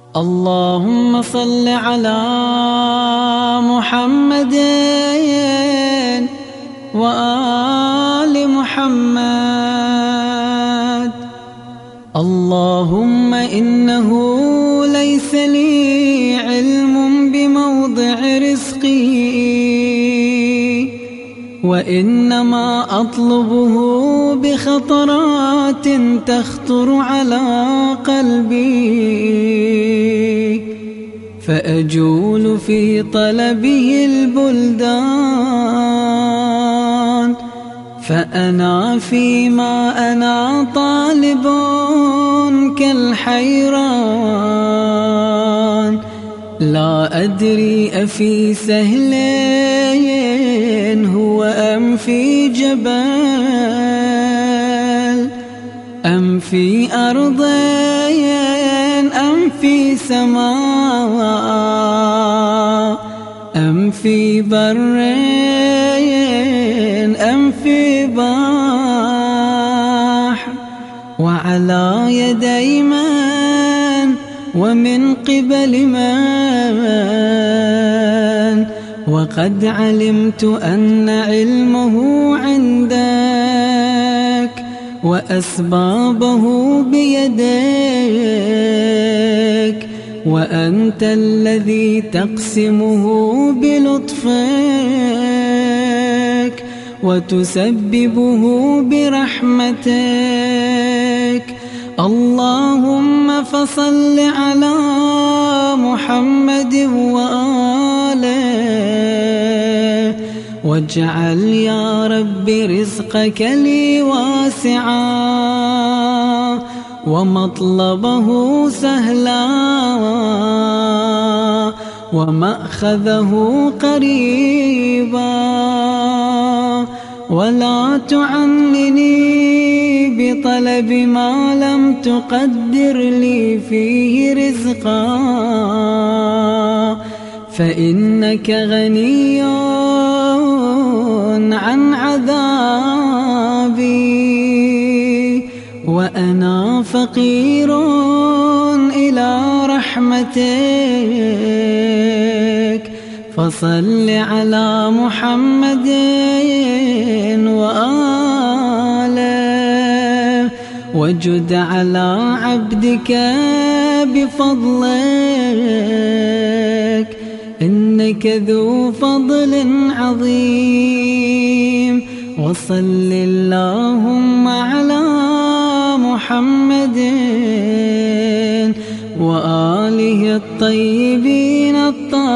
اللهم صل على محمد وآل محمد. اللهم إنه ليس لي علم بموضع رزقي، وإنما أطلبه بخطرات تخطر على قلبي، فأجول في طلبه البلدان، فأنا فيما أنا طالب كالحيران، لا أدري أفي سهل هو أم في جبل، أم في أرض أم في سماء، أم في بر أم في بحر، وعلى يدي من ومن قبل من، وقد علمت أن علمه عندك وأسبابه بيدك، وأنت الذي تقسمه بلطفك وتسببه برحمتك. اللهم فصل على محمد وآله، واجعل يا رب رزقك لي واسعا، ومطلبه سهلا، ومأخذه قريبا، ولا تعنني بطلب ما لم تقدر لي فيه رزقا، فإنك غني عن عذابي، وأنا فقير إلى رحمتك. فصل على محمد وآله، وجد على عبدك بفضلك، إنك ذو فضل عظيم. وصل اللهم على محمد وآله الطيبين الطاهرين